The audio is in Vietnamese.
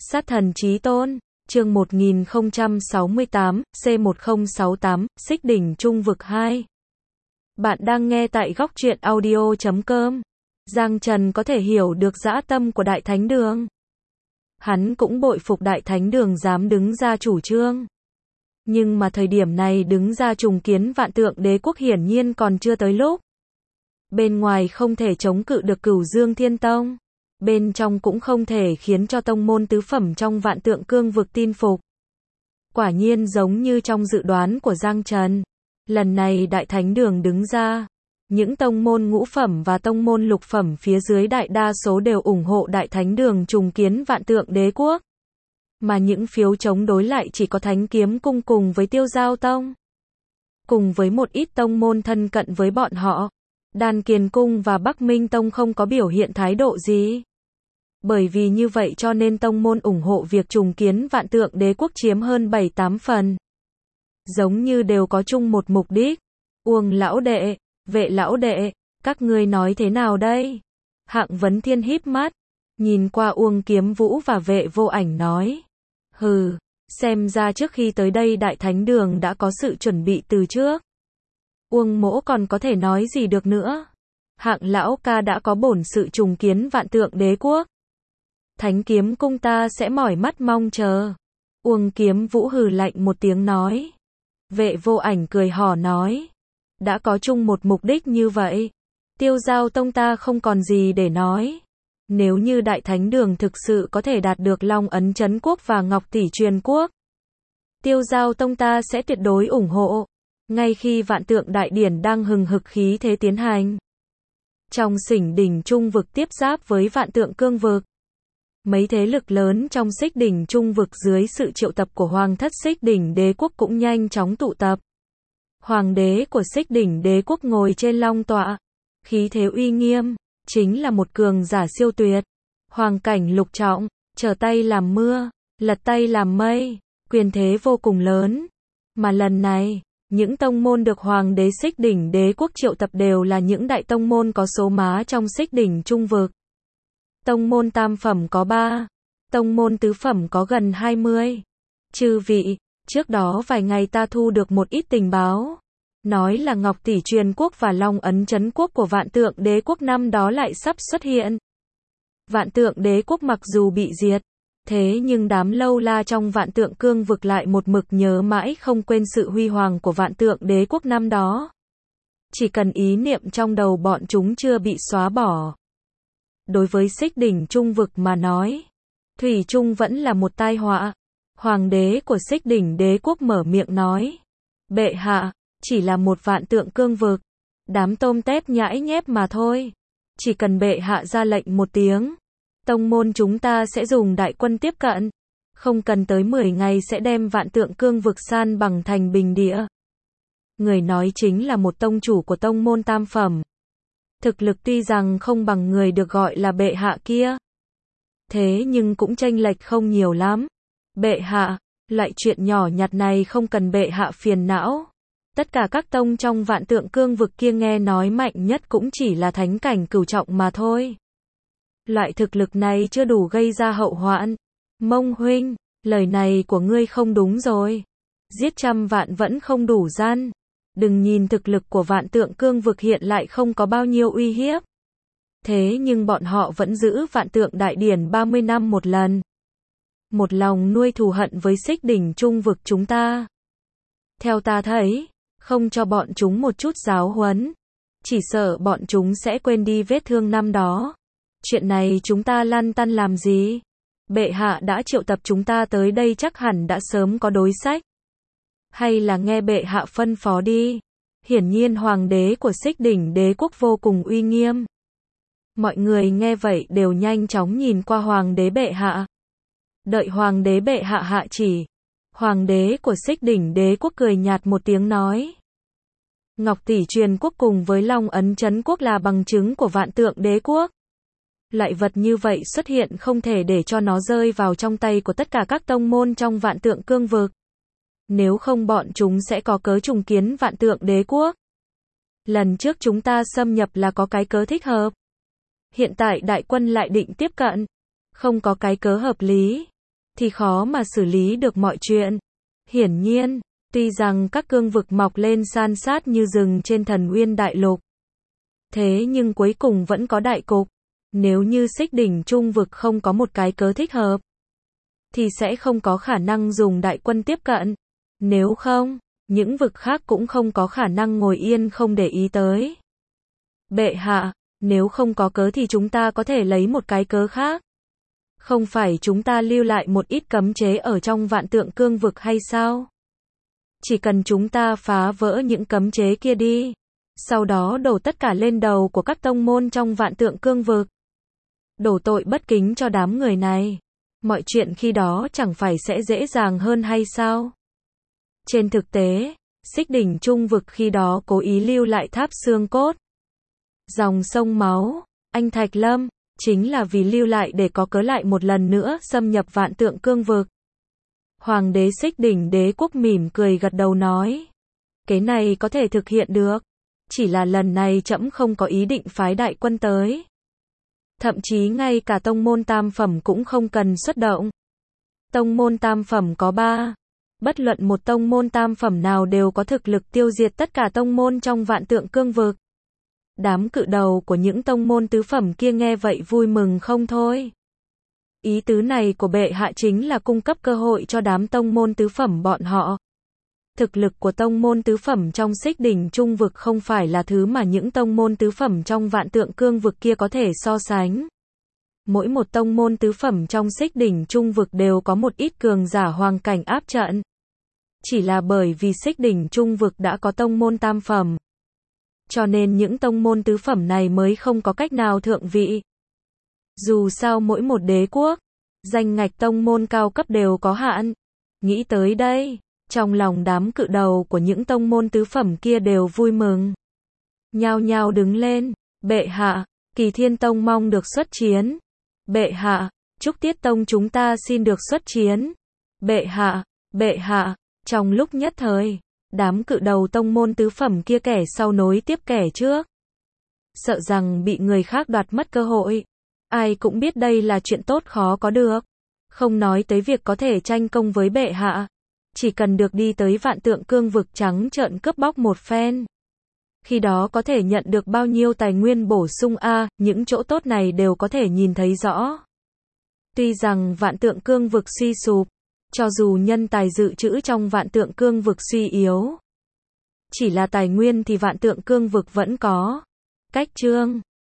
Sát thần chí tôn, chương 1068, C1068, Xích đỉnh trung vực 2. Bạn đang nghe tại góc truyện audio.com. Giang Trần có thể hiểu được dã tâm của Đại Thánh Đường. Hắn cũng bội phục Đại Thánh Đường dám đứng ra chủ trương. Nhưng mà thời điểm này đứng ra trùng kiến Vạn Tượng Đế Quốc hiển nhiên còn chưa tới lúc. Bên ngoài không thể chống cự được Cửu Dương Thiên Tông. Bên trong cũng không thể khiến cho tông môn tứ phẩm trong Vạn Tượng Cương vực tin phục. Quả nhiên giống như trong dự đoán của Giang Trần. Lần này Đại Thánh Đường đứng ra. Những tông môn ngũ phẩm và tông môn lục phẩm phía dưới đại đa số đều ủng hộ Đại Thánh Đường trùng kiến Vạn Tượng Đế Quốc. Mà những phiếu chống đối lại chỉ có Thánh Kiếm Cung cùng với Tiêu Giao Tông. Cùng với một ít tông môn thân cận với bọn họ. Đan Kiền Cung và Bắc Minh Tông không có biểu hiện thái độ gì. Bởi vì như vậy cho nên tông môn ủng hộ việc trùng kiến Vạn Tượng Đế Quốc chiếm hơn 7-8 phần. Giống như đều có chung một mục đích. Uông lão đệ, Vệ lão đệ, các ngươi nói thế nào đây? Hạng Vấn Thiên híp mắt, nhìn qua Uông Kiếm Vũ và Vệ Vô Ảnh nói. Hừ, xem ra trước khi tới đây Đại Thánh Đường đã có sự chuẩn bị từ trước. Uông Mỗ còn có thể nói gì được nữa? Hạng lão ca đã có bổn sự trùng kiến Vạn Tượng Đế Quốc. Thánh Kiếm Cung ta sẽ mỏi mắt mong chờ. Uông Kiếm Vũ hừ lạnh một tiếng nói. Vệ Vô Ảnh cười hò nói. Đã có chung một mục đích như vậy. Tiêu Giao Tông ta không còn gì để nói. Nếu như Đại Thánh Đường thực sự có thể đạt được Long Ấn Trấn Quốc và Ngọc Tỷ Truyền Quốc. Tiêu Giao Tông ta sẽ tuyệt đối ủng hộ. Ngay khi Vạn Tượng Đại Điển đang hừng hực khí thế tiến hành. Trong Xích đỉnh trung vực tiếp giáp với Vạn Tượng Cương vực. Mấy thế lực lớn trong Xích đỉnh trung vực dưới sự triệu tập của Hoàng thất Xích đỉnh Đế Quốc cũng nhanh chóng tụ tập. Hoàng đế của Xích đỉnh Đế Quốc ngồi trên long tọa. Khí thế uy nghiêm, chính là một cường giả siêu tuyệt. Hoàng cảnh lục trọng, trở tay làm mưa, lật tay làm mây, quyền thế vô cùng lớn. Mà lần này, những tông môn được Hoàng đế Xích đỉnh Đế Quốc triệu tập đều là những đại tông môn có số má trong Xích đỉnh trung vực. Tông môn tam phẩm có 3, tông môn tứ phẩm có gần 20. Chư vị, trước đó vài ngày ta thu được một ít tình báo. Nói là Ngọc Tỷ Truyền Quốc và Long Ấn Trấn Quốc của Vạn Tượng Đế Quốc năm đó lại sắp xuất hiện. Vạn Tượng Đế Quốc mặc dù bị diệt, thế nhưng đám lâu la trong Vạn Tượng Cương vực lại một mực nhớ mãi không quên sự huy hoàng của Vạn Tượng Đế Quốc năm đó. Chỉ cần ý niệm trong đầu bọn chúng chưa bị xóa bỏ. Đối với Xích đỉnh trung vực mà nói, thủy chung vẫn là một tai họa. Hoàng đế của Xích đỉnh Đế Quốc mở miệng nói. Bệ hạ, chỉ là một Vạn Tượng Cương vực. Đám tôm tép nhãi nhép mà thôi. Chỉ cần bệ hạ ra lệnh một tiếng. Tông môn chúng ta sẽ dùng đại quân tiếp cận. Không cần tới 10 ngày sẽ đem Vạn Tượng Cương vực san bằng thành bình địa. Người nói chính là một tông chủ của tông môn tam phẩm. Thực lực tuy rằng không bằng người được gọi là bệ hạ kia. Thế nhưng cũng chênh lệch không nhiều lắm. Bệ hạ, loại chuyện nhỏ nhặt này không cần bệ hạ phiền não. Tất cả các tông trong Vạn Tượng Cương vực kia nghe nói mạnh nhất cũng chỉ là thánh cảnh cửu trọng mà thôi. Loại thực lực này chưa đủ gây ra hậu hoạn. Mông huynh, lời này của ngươi không đúng rồi. Giết 100 vạn vẫn không đủ gian. Đừng nhìn thực lực của Vạn Tượng Cương vực hiện lại không có bao nhiêu uy hiếp. Thế nhưng bọn họ vẫn giữ Vạn Tượng Đại Điển 30 năm một lần. Một lòng nuôi thù hận với Xích đỉnh trung vực chúng ta. Theo ta thấy, không cho bọn chúng một chút giáo huấn. Chỉ sợ bọn chúng sẽ quên đi vết thương năm đó. Chuyện này chúng ta lăn tăn làm gì? Bệ hạ đã triệu tập chúng ta tới đây chắc hẳn đã sớm có đối sách. Hay là nghe bệ hạ phân phó đi. Hiển nhiên Hoàng đế của Xích đỉnh Đế Quốc vô cùng uy nghiêm. Mọi người nghe vậy đều nhanh chóng nhìn qua Hoàng đế bệ hạ. Đợi Hoàng đế bệ hạ hạ chỉ. Hoàng đế của Xích đỉnh Đế Quốc cười nhạt một tiếng nói. Ngọc Tỷ Truyền Quốc cùng với Long Ấn Trấn Quốc là bằng chứng của Vạn Tượng Đế Quốc. Loại vật như vậy xuất hiện không thể để cho nó rơi vào trong tay của tất cả các tông môn trong Vạn Tượng Cương vực. Nếu không bọn chúng sẽ có cớ trùng kiến Vạn Tượng Đế Quốc. Lần trước chúng ta xâm nhập là có cái cớ thích hợp. Hiện tại đại quân lại định tiếp cận. Không có cái cớ hợp lý. thì khó mà xử lý được mọi chuyện. Hiển nhiên, tuy rằng các cương vực mọc lên san sát như rừng trên Thần Uyên Đại Lục, thế nhưng cuối cùng vẫn có đại cục. Nếu như Xích Đỉnh Trung vực không có một cái cớ thích hợp, thì sẽ không có khả năng dùng đại quân tiếp cận. Nếu không, những vực khác cũng không có khả năng ngồi yên không để ý tới. Bệ hạ, nếu không có cớ thì chúng ta có thể lấy một cái cớ khác. Không phải chúng ta lưu lại một ít cấm chế ở trong Vạn Tượng Cương vực hay sao? Chỉ cần chúng ta phá vỡ những cấm chế kia đi, sau đó đổ tất cả lên đầu của các tông môn trong Vạn Tượng Cương vực, đổ tội bất kính cho đám người này, mọi chuyện khi đó chẳng phải sẽ dễ dàng hơn hay sao? Trên thực tế, Xích Đỉnh Trung vực khi đó cố ý lưu lại tháp xương cốt, dòng sông máu, Anh Thạch Lâm, chính là vì lưu lại để có cớ lại một lần nữa xâm nhập Vạn Tượng Cương vực. Hoàng đế Xích Đỉnh Đế quốc mỉm cười gật đầu nói, cái này có thể thực hiện được, chỉ là lần này trẫm không có ý định phái đại quân tới. Thậm chí ngay cả tông môn tam phẩm cũng không cần xuất động. Tông môn tam phẩm có 3. Bất luận một tông môn tam phẩm nào đều có thực lực tiêu diệt tất cả tông môn trong Vạn Tượng Cương vực. Đám cự đầu của những tông môn tứ phẩm kia nghe vậy vui mừng không thôi. Ý tứ này của bệ hạ chính là cung cấp cơ hội cho đám tông môn tứ phẩm bọn họ. Thực lực của tông môn tứ phẩm trong Xích Đỉnh Trung vực không phải là thứ mà những tông môn tứ phẩm trong Vạn Tượng Cương vực kia có thể so sánh. Mỗi một tông môn tứ phẩm trong Xích Đỉnh Trung vực đều có một ít cường giả hoàng cảnh áp trận. Chỉ là bởi vì Xích Đỉnh Trung vực đã có tông môn tam phẩm, cho nên những tông môn tứ phẩm này mới không có cách nào thượng vị. Dù sao mỗi một đế quốc, danh ngạch tông môn cao cấp đều có hạn. Nghĩ tới đây, trong lòng đám cự đầu của những tông môn tứ phẩm kia đều vui mừng. Nhao nhao đứng lên, bệ hạ, Kỳ Thiên Tông mong được xuất chiến. Bệ hạ, Trúc Tiết Tông chúng ta xin được xuất chiến. Bệ hạ, trong lúc nhất thời, đám cự đầu tông môn tứ phẩm kia kẻ sau nối tiếp kẻ trước. Sợ rằng bị người khác đoạt mất cơ hội. Ai cũng biết đây là chuyện tốt khó có được. Không nói tới việc có thể tranh công với bệ hạ. Chỉ cần được đi tới Vạn Tượng Cương vực trắng trợn cướp bóc một phen. Khi đó có thể nhận được bao nhiêu tài nguyên bổ sung những chỗ tốt này đều có thể nhìn thấy rõ. Tuy rằng Vạn Tượng Cương vực suy sụp, cho dù nhân tài dự trữ trong Vạn Tượng Cương vực suy yếu, chỉ là tài nguyên thì Vạn Tượng Cương vực vẫn có. Cách chương